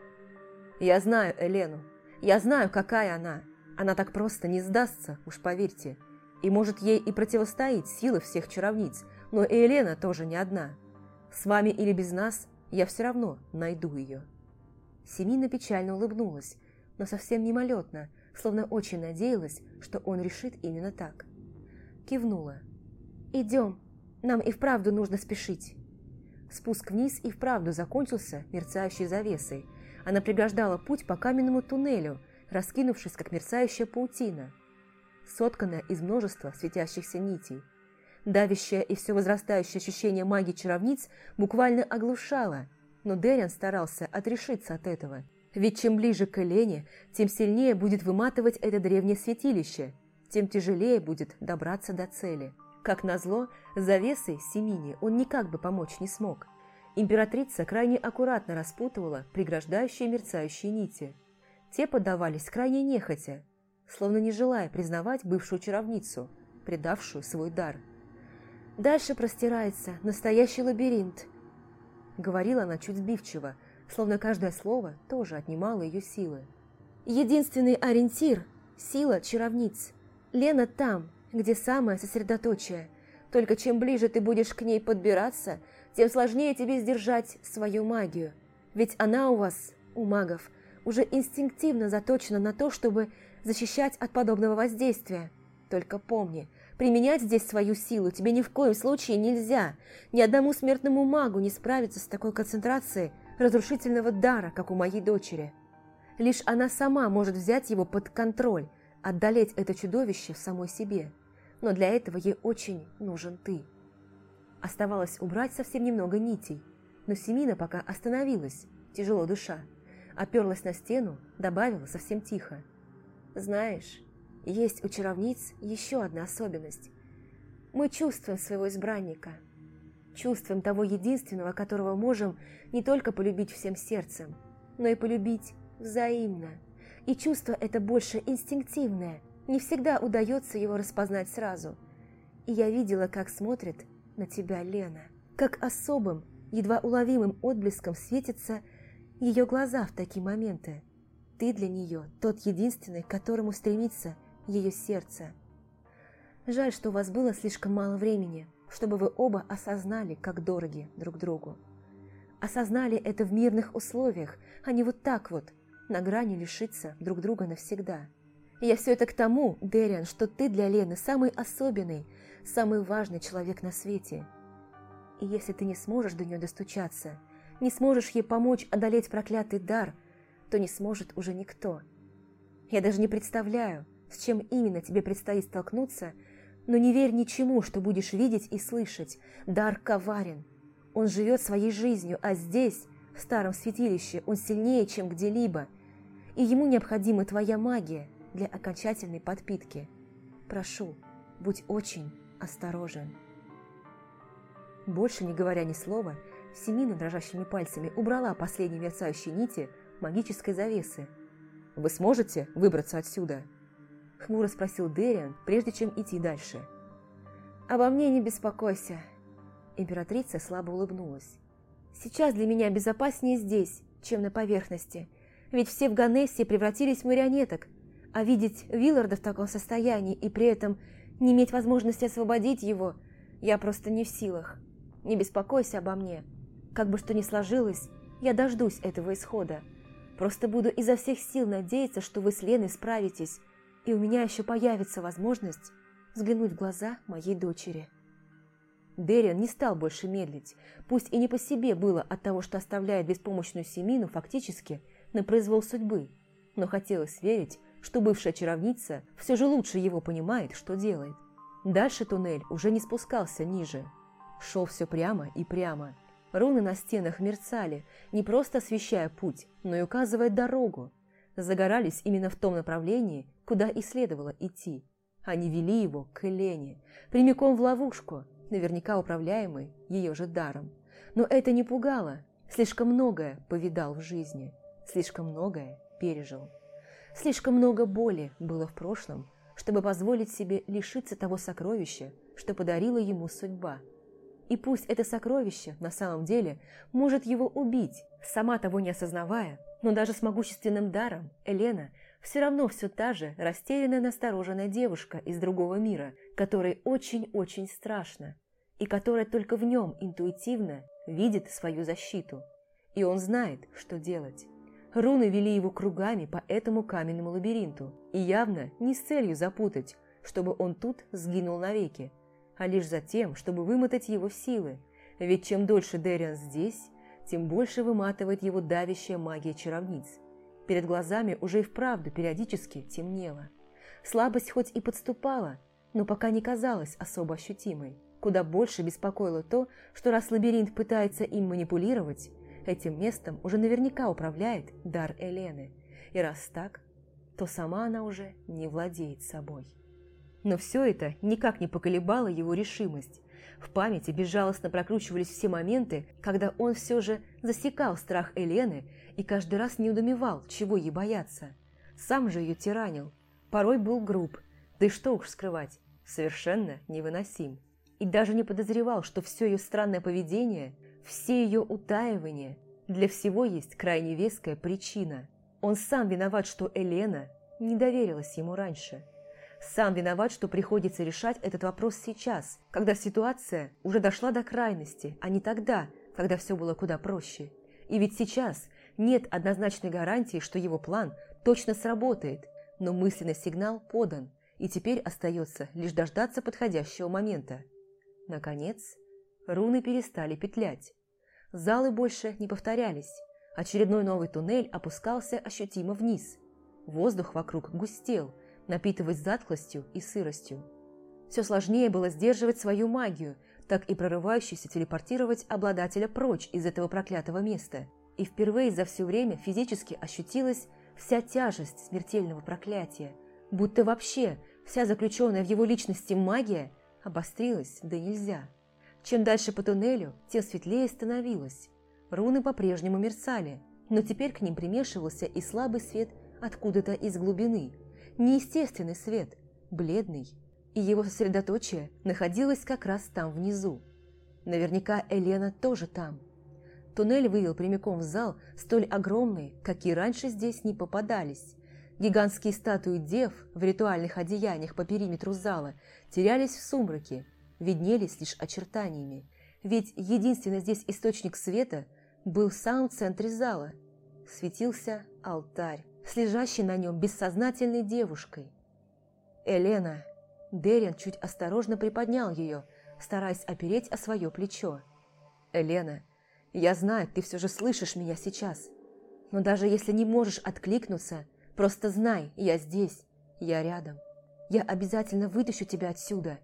«Я знаю Елену. Я знаю, какая она. Она так просто не сдастся, уж поверьте. И может ей и противостоит сила всех чаровниц, но и Елена тоже не одна. С вами или без нас я все равно найду ее». Семина печально улыбнулась, но совсем мимолетно, словно очень надеялась, что он решит именно так. Кивнула. «Идем, нам и вправду нужно спешить». Спуск вниз и вправду закончился мерцающей завесой. Она преграждала путь по каменному туннелю, раскинувшись, как мерцающая паутина, сотканная из множества светящихся нитей. Давящее и все возрастающее ощущение магии чаровниц буквально оглушало, но Дэриан старался отрешиться от этого. Ведь чем ближе к Елене, тем сильнее будет выматывать это древнее святилище, тем тяжелее будет добраться до цели. Как назло, завесой Семине он никак бы помочь не смог. Императрица крайне аккуратно распутывала преграждающие мерцающие нити. Те поддавались крайне нехотя, словно не желая признавать бывшую чаровницу, предавшую свой дар. «Дальше простирается настоящий лабиринт», — говорила она чуть сбивчиво, словно каждое слово тоже отнимало ее силы. «Единственный ориентир – сила чаровниц. Лена там, где самое сосредоточие. Только чем ближе ты будешь к ней подбираться, тем сложнее тебе сдержать свою магию. Ведь она у вас, у магов, уже инстинктивно заточена на то, чтобы защищать от подобного воздействия. Только помни, применять здесь свою силу тебе ни в коем случае нельзя. Ни одному смертному магу не справиться с такой концентрацией разрушительного дара, как у моей дочери. Лишь она сама может взять его под контроль, одолеть это чудовище в самой себе. Но для этого ей очень нужен ты. Оставалось убрать совсем немного нитей, но Семина пока остановилась, тяжело дыша, оперлась на стену, добавила совсем тихо. Знаешь, есть у чаровниц еще одна особенность. Мы чувствуем своего избранника, чувствуем того единственного, которого можем не только полюбить всем сердцем, но и полюбить взаимно. И чувство это больше инстинктивное, не всегда удается его распознать сразу. И я видела, как смотрит на тебя Лена, как особым, едва уловимым отблеском светятся ее глаза в такие моменты. Ты для нее тот единственный, к которому стремится ее сердце. Жаль, что у вас было слишком мало времени, чтобы вы оба осознали, как дороги друг другу. Осознали это в мирных условиях, а не вот так вот, на грани лишиться друг друга навсегда. И я все это к тому, Дэриан, что ты для Лены самый особенный, самый важный человек на свете. И если ты не сможешь до нее достучаться, не сможешь ей помочь одолеть проклятый дар, то не сможет уже никто. Я даже не представляю, с чем именно тебе предстоит столкнуться, но не верь ничему, что будешь видеть и слышать. Дар коварен. Он живет своей жизнью, а здесь, в старом святилище, он сильнее, чем где-либо. И ему необходима твоя магия для окончательной подпитки. Прошу, будь очень осторожен. Больше не говоря ни слова, Семина дрожащими пальцами убрала последние мерцающие нити магической завесы. «Вы сможете выбраться отсюда?» – хмуро спросил Дэриан, прежде чем идти дальше. «Обо мне не беспокойся», – императрица слабо улыбнулась. «Сейчас для меня безопаснее здесь, чем на поверхности, ведь все в Ганессе превратились в марионеток, а видеть Вилларда в таком состоянии и при этом не иметь возможности освободить его, я просто не в силах. Не беспокойся обо мне. Как бы что ни сложилось, я дождусь этого исхода. Просто буду изо всех сил надеяться, что вы с Леной справитесь, и у меня еще появится возможность взглянуть в глаза моей дочери». Дэриан не стал больше медлить, пусть и не по себе было от того, что оставляет беспомощную Семину фактически на произвол судьбы, но хотелось верить, что бывшая чаровница все же лучше его понимает, что делает. Дальше туннель уже не спускался ниже, шел все прямо и прямо. Руны на стенах мерцали, не просто освещая путь, но и указывая дорогу. Загорались именно в том направлении, куда и следовало идти. Они вели его к Елене, прямиком в ловушку, наверняка управляемой ее же даром. Но это не пугало, слишком многое повидал в жизни, слишком многое пережил. Слишком много боли было в прошлом, чтобы позволить себе лишиться того сокровища, что подарила ему судьба. И пусть это сокровище на самом деле может его убить, сама того не осознавая, но даже с могущественным даром Елена все равно все та же растерянная, настороженная девушка из другого мира, которой очень-очень страшно, и которая только в нем интуитивно видит свою защиту. И он знает, что делать. Руны вели его кругами по этому каменному лабиринту, и явно не с целью запутать, чтобы он тут сгинул навеки, а лишь за тем, чтобы вымотать его силы, ведь чем дольше Дэриан здесь, тем больше выматывает его давящая магия чаровниц. Перед глазами уже и вправду периодически темнело. Слабость хоть и подступала, но пока не казалась особо ощутимой. Куда больше беспокоило то, что раз лабиринт пытается им манипулировать, этим местом уже наверняка управляет дар Елены. И раз так, то сама она уже не владеет собой. Но все это никак не поколебало его решимость. В памяти безжалостно прокручивались все моменты, когда он все же засекал страх Елены и каждый раз недоумевал, чего ей бояться. Сам же ее тиранил. Порой был груб, да и что уж скрывать, совершенно невыносим. И даже не подозревал, что все ее странное поведение, все ее утаивания, для всего есть крайне веская причина. Он сам виноват, что Елена не доверилась ему раньше. Сам виноват, что приходится решать этот вопрос сейчас, когда ситуация уже дошла до крайности, а не тогда, когда все было куда проще. И ведь сейчас нет однозначной гарантии, что его план точно сработает, но мысленный сигнал подан, и теперь остается лишь дождаться подходящего момента. Наконец, руны перестали петлять. Залы больше не повторялись. Очередной новый туннель опускался ощутимо вниз. Воздух вокруг густел, напитываясь затхлостью и сыростью. Все сложнее было сдерживать свою магию, так и прорывающуюся телепортировать обладателя прочь из этого проклятого места. И впервые за все время физически ощутилась вся тяжесть смертельного проклятия, будто вообще вся заключенная в его личности магия обострилась да нельзя. Чем дальше по туннелю, тем светлее становилось. Руны по-прежнему мерцали, но теперь к ним примешивался и слабый свет откуда-то из глубины. Неестественный свет, бледный, и его сосредоточие находилось как раз там внизу. Наверняка Елена тоже там. Туннель вывел прямиком в зал, столь огромный, какие раньше здесь не попадались. Гигантские статуи дев в ритуальных одеяниях по периметру зала терялись в сумраке, виднелись лишь очертаниями, ведь единственный здесь источник света был в самом центре зала. Светился алтарь с лежащей на нем бессознательной девушкой. «Елена!» Дерриан чуть осторожно приподнял ее, стараясь опереть о свое плечо. «Елена, я знаю, ты все же слышишь меня сейчас, но даже если не можешь откликнуться, просто знай, я здесь, я рядом. Я обязательно вытащу тебя отсюда».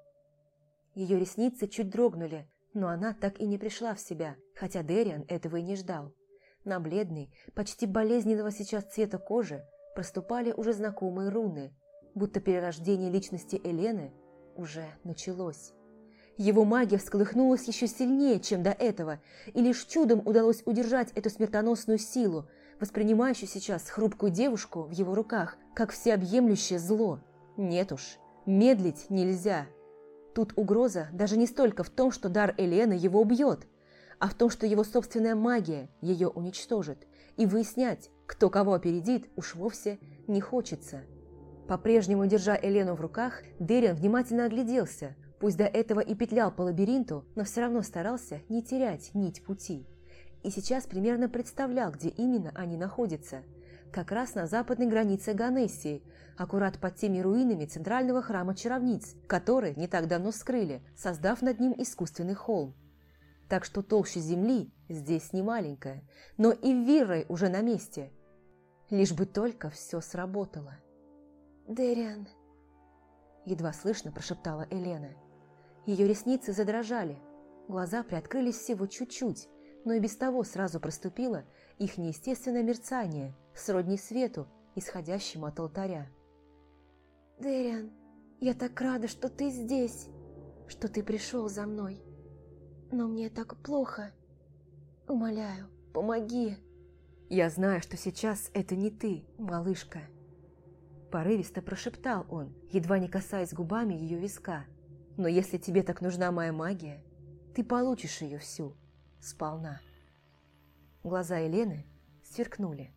Ее ресницы чуть дрогнули, но она так и не пришла в себя, хотя Дерриан этого и не ждал. На бледной, почти болезненного сейчас цвета кожи проступали уже знакомые руны, будто перерождение личности Елены уже началось. Его магия всколыхнулась еще сильнее, чем до этого, и лишь чудом удалось удержать эту смертоносную силу, воспринимающую сейчас хрупкую девушку в его руках, как всеобъемлющее зло. Нет уж, медлить нельзя. Тут угроза даже не столько в том, что дар Елены его убьет, а в том, что его собственная магия ее уничтожит, и выяснять, кто кого опередит, уж вовсе не хочется. По-прежнему, держа Елену в руках, Дерриан внимательно огляделся, пусть до этого и петлял по лабиринту, но все равно старался не терять нить пути. И сейчас примерно представлял, где именно они находятся. Как раз на западной границе Ганессии, аккурат под теми руинами центрального храма чаровниц, которые не так давно скрыли, создав над ним искусственный холм. Так что толща земли здесь не маленькая, но и Виррой уже на месте. Лишь бы только все сработало. «Дерриан», – едва слышно прошептала Елена. Ее ресницы задрожали, глаза приоткрылись всего чуть-чуть, но и без того сразу проступило их неестественное мерцание, сродни свету, исходящему от алтаря. «Дерриан, я так рада, что ты здесь, что ты пришел за мной. Но мне так плохо. Умоляю, помоги». «Я знаю, что сейчас это не ты, малышка», – порывисто прошептал он, едва не касаясь губами ее виска. «Но если тебе так нужна моя магия, ты получишь ее всю, сполна». Глаза Елены сверкнули.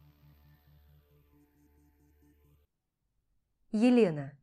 Елена.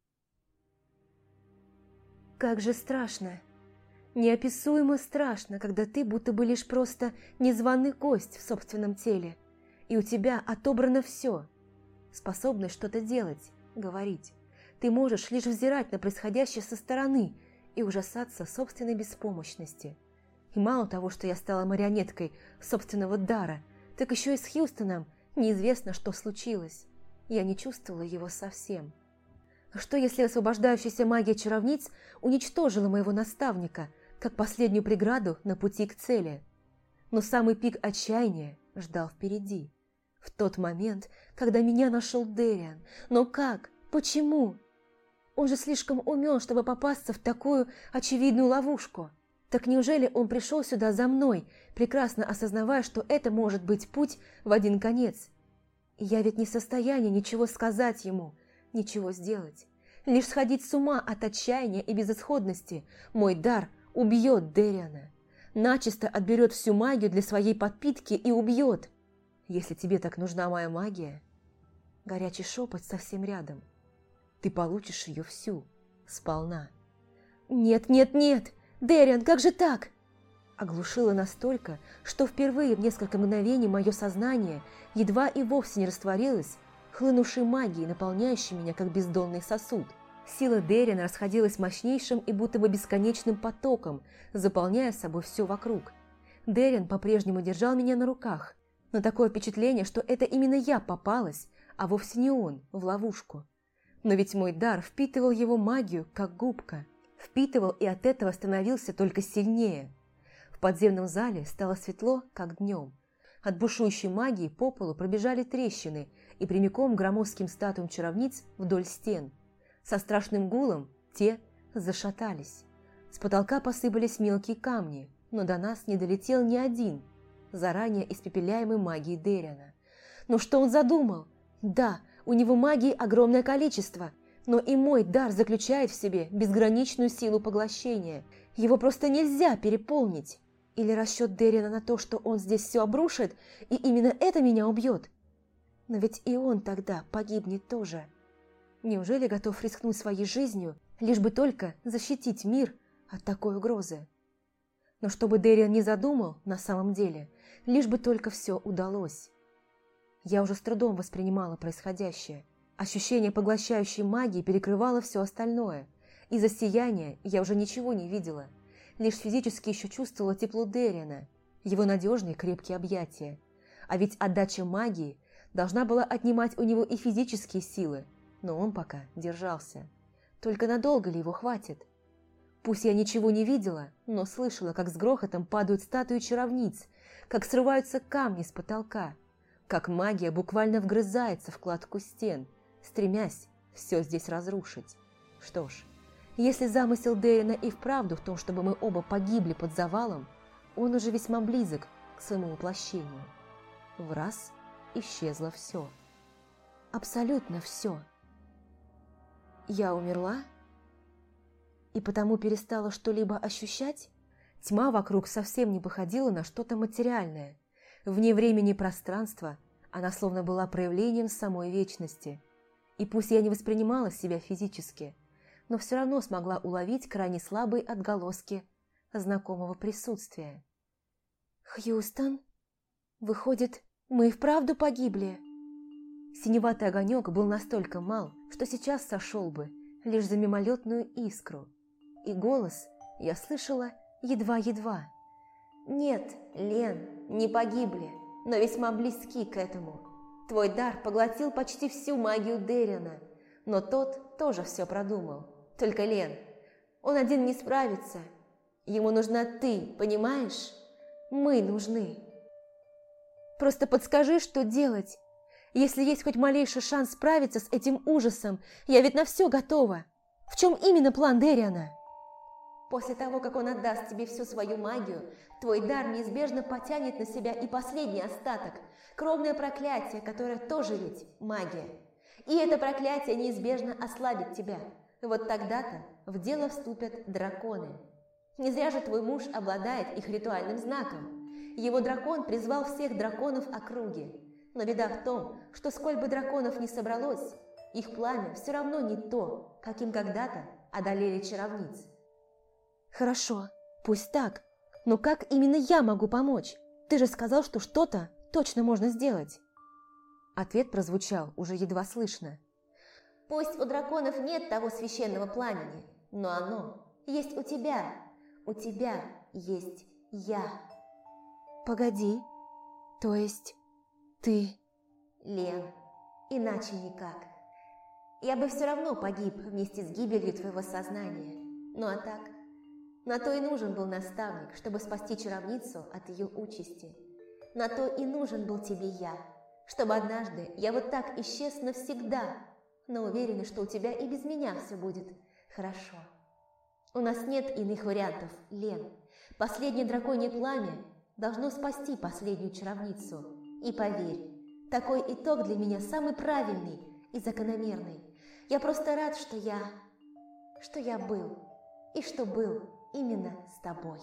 «Как же страшно! Неописуемо страшно, когда ты будто бы лишь просто незваный гость в собственном теле, и у тебя отобрано все. Способность что-то делать, говорить. Ты можешь лишь взирать на происходящее со стороны и ужасаться собственной беспомощности. И мало того, что я стала марионеткой собственного дара, так еще и с Хьюстоном неизвестно, что случилось. Я не чувствовала его совсем. Что если освобождающаяся магия чаровниц уничтожила моего наставника, как последнюю преграду на пути к цели? Но самый пик отчаяния ждал впереди. В тот момент, когда меня нашел Дерриан. Но как? Почему? Он же слишком умен, чтобы попасться в такую очевидную ловушку. Так неужели он пришел сюда за мной, прекрасно осознавая, что это может быть путь в один конец? И я ведь не в состоянии ничего сказать ему, ничего сделать. Лишь сходить с ума от отчаяния и безысходности. Мой дар убьет Дерриана. Начисто отберет всю магию для своей подпитки и убьет. Если тебе так нужна моя магия, горячий шепот совсем рядом, ты получишь ее всю, сполна. Нет, нет, нет! Дерриан, как же так? Оглушило настолько, что впервые в несколько мгновений мое сознание едва и вовсе не растворилось в хлынувшей магией, наполняющей меня как бездонный сосуд. Сила Дерина расходилась мощнейшим и будто бы бесконечным потоком, заполняя собой все вокруг. Дерин по-прежнему держал меня на руках, но такое впечатление, что это именно я попалась, а вовсе не он, в ловушку. Но ведь мой дар впитывал его магию, как губка. Впитывал и от этого становился только сильнее. В подземном зале стало светло, как днем. От бушующей магии по полу пробежали трещины и прямиком к громоздким статуям чаровниц вдоль стен. Со страшным гулом те зашатались. С потолка посыпались мелкие камни, но до нас не долетел ни один, заранее испепеляемый магией Дерина. Но что он задумал? Да, у него магии огромное количество, но и мой дар заключает в себе безграничную силу поглощения. Его просто нельзя переполнить. Или расчет Дерина на то, что он здесь все обрушит, и именно это меня убьет. Но ведь и он тогда погибнет тоже. Неужели готов рискнуть своей жизнью, лишь бы только защитить мир от такой угрозы? Но что бы Дерин не задумал на самом деле, лишь бы только все удалось. Я уже с трудом воспринимала происходящее. Ощущение поглощающей магии перекрывало все остальное. Из-за сияния я уже ничего не видела. Лишь физически еще чувствовала тепло Дерина, его надежные крепкие объятия. А ведь отдача магии должна была отнимать у него и физические силы, но он пока держался. Только надолго ли его хватит? Пусть я ничего не видела, но слышала, как с грохотом падают статуи чаровниц, как срываются камни с потолка, как магия буквально вгрызается в кладку стен, стремясь все здесь разрушить. Что ж, если замысел Дерина и вправду в том, чтобы мы оба погибли под завалом, он уже весьма близок к своему воплощению. В раз исчезло все. Абсолютно все. Я умерла? И потому перестала что-либо ощущать? Тьма вокруг совсем не походила на что-то материальное. Вне времени и пространства она словно была проявлением самой вечности. И пусть я не воспринимала себя физически, но все равно смогла уловить крайне слабые отголоски знакомого присутствия. «Хьюстон? Выходит, мы и вправду погибли?» Синеватый огонек был настолько мал, что сейчас сошел бы лишь за мимолетную искру. И голос я слышала едва-едва. Нет, Лен, не погибли, но весьма близки к этому. Твой дар поглотил почти всю магию Дерина, но тот тоже все продумал. Только, Лен, он один не справится. Ему нужна ты, понимаешь? Мы нужны. Просто подскажи, что делать. Если есть хоть малейший шанс справиться с этим ужасом, я ведь на все готова. В чем именно план Дерина? После того, как он отдаст тебе всю свою магию, твой дар неизбежно потянет на себя и последний остаток, кровное проклятие, которое тоже ведь магия. И это проклятие неизбежно ослабит тебя. Вот тогда-то в дело вступят драконы. Не зря же твой муж обладает их ритуальным знаком. Его дракон призвал всех драконов округи. Но беда в том, что сколь бы драконов ни собралось, их пламя все равно не то, каким когда-то одолели чаровниц. Хорошо, пусть так. Но как именно я могу помочь? Ты же сказал, что что-то точно можно сделать. Ответ прозвучал уже едва слышно. Пусть у драконов нет того священного пламени, но оно есть у тебя. У тебя есть я. Погоди, то есть ты... Лен, иначе никак. Я бы все равно погиб вместе с гибелью твоего сознания. Ну а так, на то и нужен был наставник, чтобы спасти чаровницу от ее участи. На то и нужен был тебе я, чтобы однажды я вот так исчез навсегда, но уверена, что у тебя и без меня все будет хорошо. У нас нет иных вариантов, Лен. Последнее драконье пламя должно спасти последнюю чаровницу. И поверь, такой итог для меня самый правильный и закономерный. Я просто рад, что я был, и что был именно с тобой.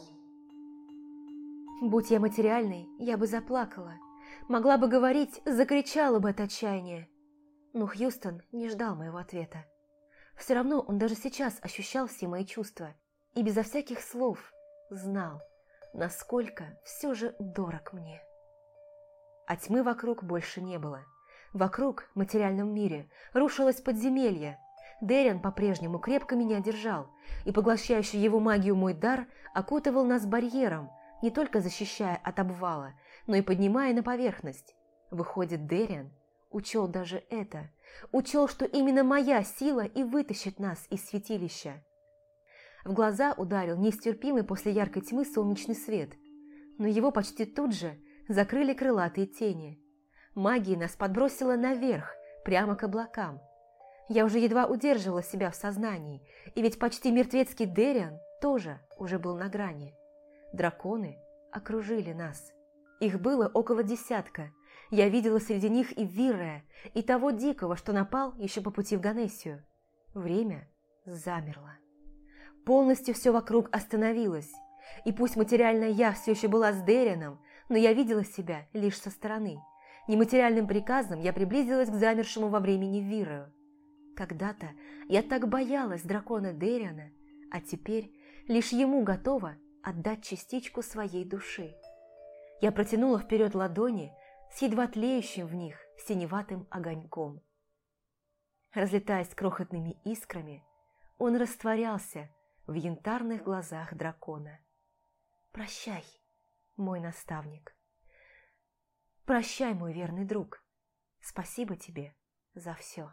Будь я материальной, я бы заплакала. Могла бы говорить, закричала бы от отчаяния. Но Хьюстон не ждал моего ответа. Все равно он даже сейчас ощущал все мои чувства и безо всяких слов знал, насколько все же дорог мне. А тьмы вокруг больше не было. Вокруг, в материальном мире, рушилось подземелье. Дерриан по-прежнему крепко меня держал, и поглощающий его магию мой дар окутывал нас барьером, не только защищая от обвала, но и поднимая на поверхность. Выходит, Дерриан учел даже это, учел, что именно моя сила и вытащит нас из святилища. В глаза ударил нестерпимый после яркой тьмы солнечный свет, но его почти тут же закрыли крылатые тени. Магия нас подбросила наверх, прямо к облакам. Я уже едва удерживала себя в сознании, и ведь почти мертвецкий Дерриан тоже уже был на грани. Драконы окружили нас. Их было около 10. Я видела среди них и Виррея, и того дикого, что напал еще по пути в Ганессию. Время замерло. Полностью все вокруг остановилось, и пусть материальная я все еще была с Деррианом, но я видела себя лишь со стороны. Нематериальным приказом я приблизилась к замершему во времени Виррею. Когда-то я так боялась дракона Дерриана, а теперь лишь ему готова отдать частичку своей души. Я протянула вперед ладони с едва тлеющим в них синеватым огоньком. Разлетаясь крохотными искрами, он растворялся в янтарных глазах дракона. «Прощай, мой наставник. Прощай, мой верный друг. Спасибо тебе за все».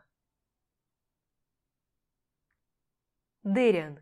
Дерриан.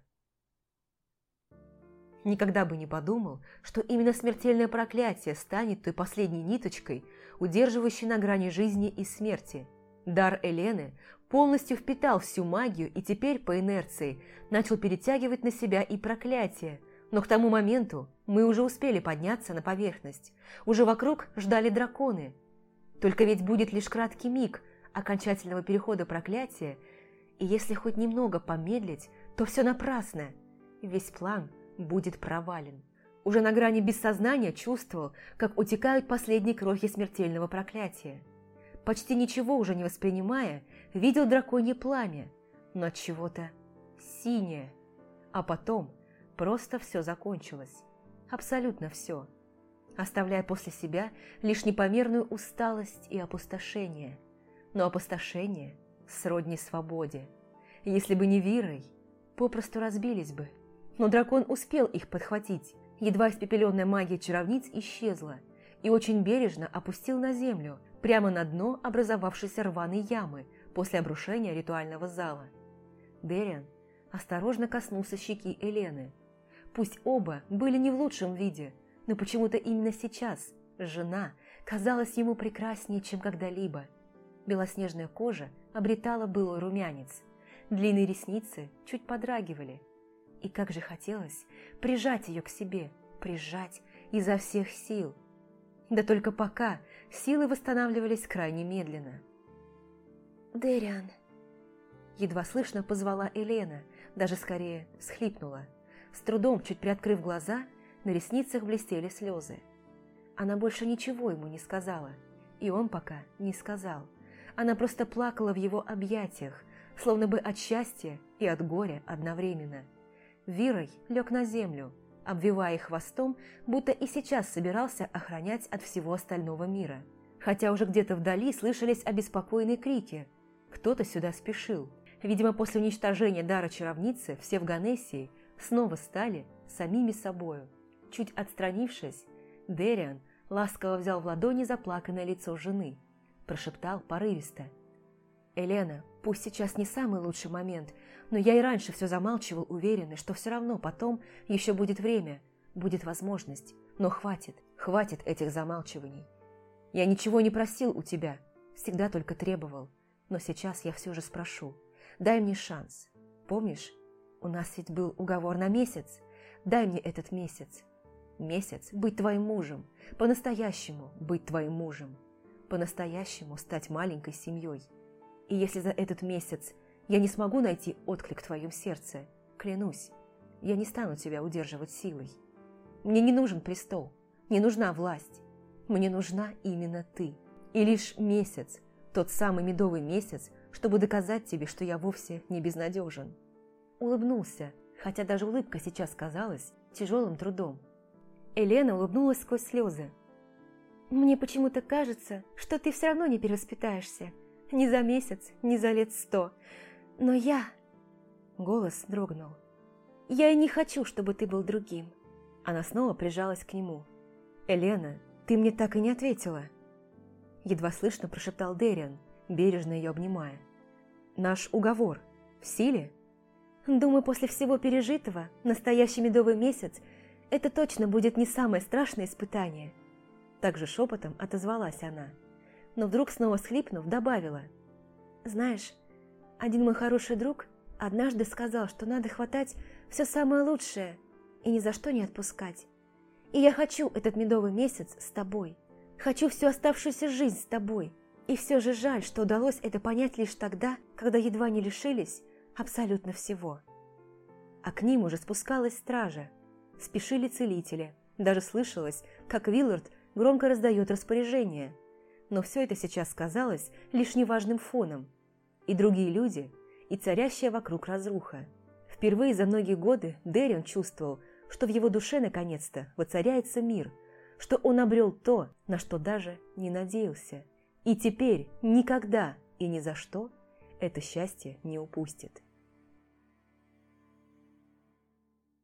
Никогда бы не подумал, что именно смертельное проклятие станет той последней ниточкой, удерживающей на грани жизни и смерти. Дар Элены полностью впитал всю магию и теперь по инерции начал перетягивать на себя и проклятие, но к тому моменту мы уже успели подняться на поверхность, уже вокруг ждали драконы. Только ведь будет лишь краткий миг окончательного перехода проклятия, и если хоть немного помедлить, то все напрасно, весь план будет провален. Уже на грани бессознания чувствовал, как утекают последние крохи смертельного проклятия. Почти ничего уже не воспринимая, видел драконье пламя, но от чего-то синее. А потом просто все закончилось. Абсолютно все. Оставляя после себя лишь непомерную усталость и опустошение. Но опустошение сродни свободе. Если бы не Виррей, попросту разбились бы. Но дракон успел их подхватить. Едва испепеленная магия чаровниц исчезла и очень бережно опустил на землю, прямо на дно образовавшейся рваной ямы после обрушения ритуального зала. Дерриан осторожно коснулся щеки Элены. Пусть оба были не в лучшем виде, но почему-то именно сейчас жена казалась ему прекраснее, чем когда-либо. Белоснежная кожа обретала былой румянец, длинные ресницы чуть подрагивали. И как же хотелось прижать ее к себе, прижать изо всех сил. Да только пока силы восстанавливались крайне медленно. «Дерриан!» Едва слышно позвала Элена, даже скорее всхлипнула. С трудом, чуть приоткрыв глаза, на ресницах блестели слезы. Она больше ничего ему не сказала, и он пока не сказал. Она просто плакала в его объятиях, словно бы от счастья и от горя одновременно. Виррей лег на землю, обвивая их хвостом, будто и сейчас собирался охранять от всего остального мира. Хотя уже где-то вдали слышались обеспокоенные крики. Кто-то сюда спешил. Видимо, после уничтожения дара чаровницы все в Ганессии снова стали самими собою. Чуть отстранившись, Дерриан ласково взял в ладони заплаканное лицо жены, прошептал порывисто: «Элена, пусть сейчас не самый лучший момент, но я и раньше все замалчивал, уверенный, что все равно потом еще будет время, будет возможность. Но хватит этих замалчиваний. Я ничего не просил у тебя, всегда только требовал. Но сейчас я все же спрошу. Дай мне шанс. Помнишь, у нас ведь был уговор на месяц? Дай мне этот месяц. Месяц быть твоим мужем, по-настоящему быть твоим мужем, по-настоящему стать маленькой семьей. И если за этот месяц я не смогу найти отклик в твоем сердце, клянусь, я не стану тебя удерживать силой. Мне не нужен престол, не нужна власть. Мне нужна именно ты. И лишь месяц, тот самый медовый месяц, чтобы доказать тебе, что я вовсе не безнадежен». Улыбнулся, хотя даже улыбка сейчас казалась тяжелым трудом. Элена улыбнулась сквозь слезы. Мне почему-то кажется, что ты все равно не перевоспитаешься. Ни за месяц, ни за лет 100. Но я...» Голос дрогнул. «Я и не хочу, чтобы ты был другим». Она снова прижалась к нему. «Елена, ты мне так и не ответила». Едва слышно прошептал Дэриан, бережно ее обнимая. «Наш уговор в силе?» «Думаю, после всего пережитого, настоящий медовый месяц – это точно будет не самое страшное испытание». Также шепотом отозвалась она, но вдруг снова всхлипнув, добавила. «Знаешь, один мой хороший друг однажды сказал, что надо хватать все самое лучшее и ни за что не отпускать. И я хочу этот медовый месяц с тобой. Хочу всю оставшуюся жизнь с тобой. И все же жаль, что удалось это понять лишь тогда, когда едва не лишились абсолютно всего». А к ним уже спускалась стража. Спешили целители. Даже слышалось, как Виллард громко раздает распоряжение. Но все это сейчас казалось лишь неважным фоном. И другие люди, и царящая вокруг разруха. Впервые за многие годы Дэриан чувствовал, что в его душе наконец-то воцаряется мир, что он обрел то, на что даже не надеялся. И теперь никогда и ни за что это счастье не упустит.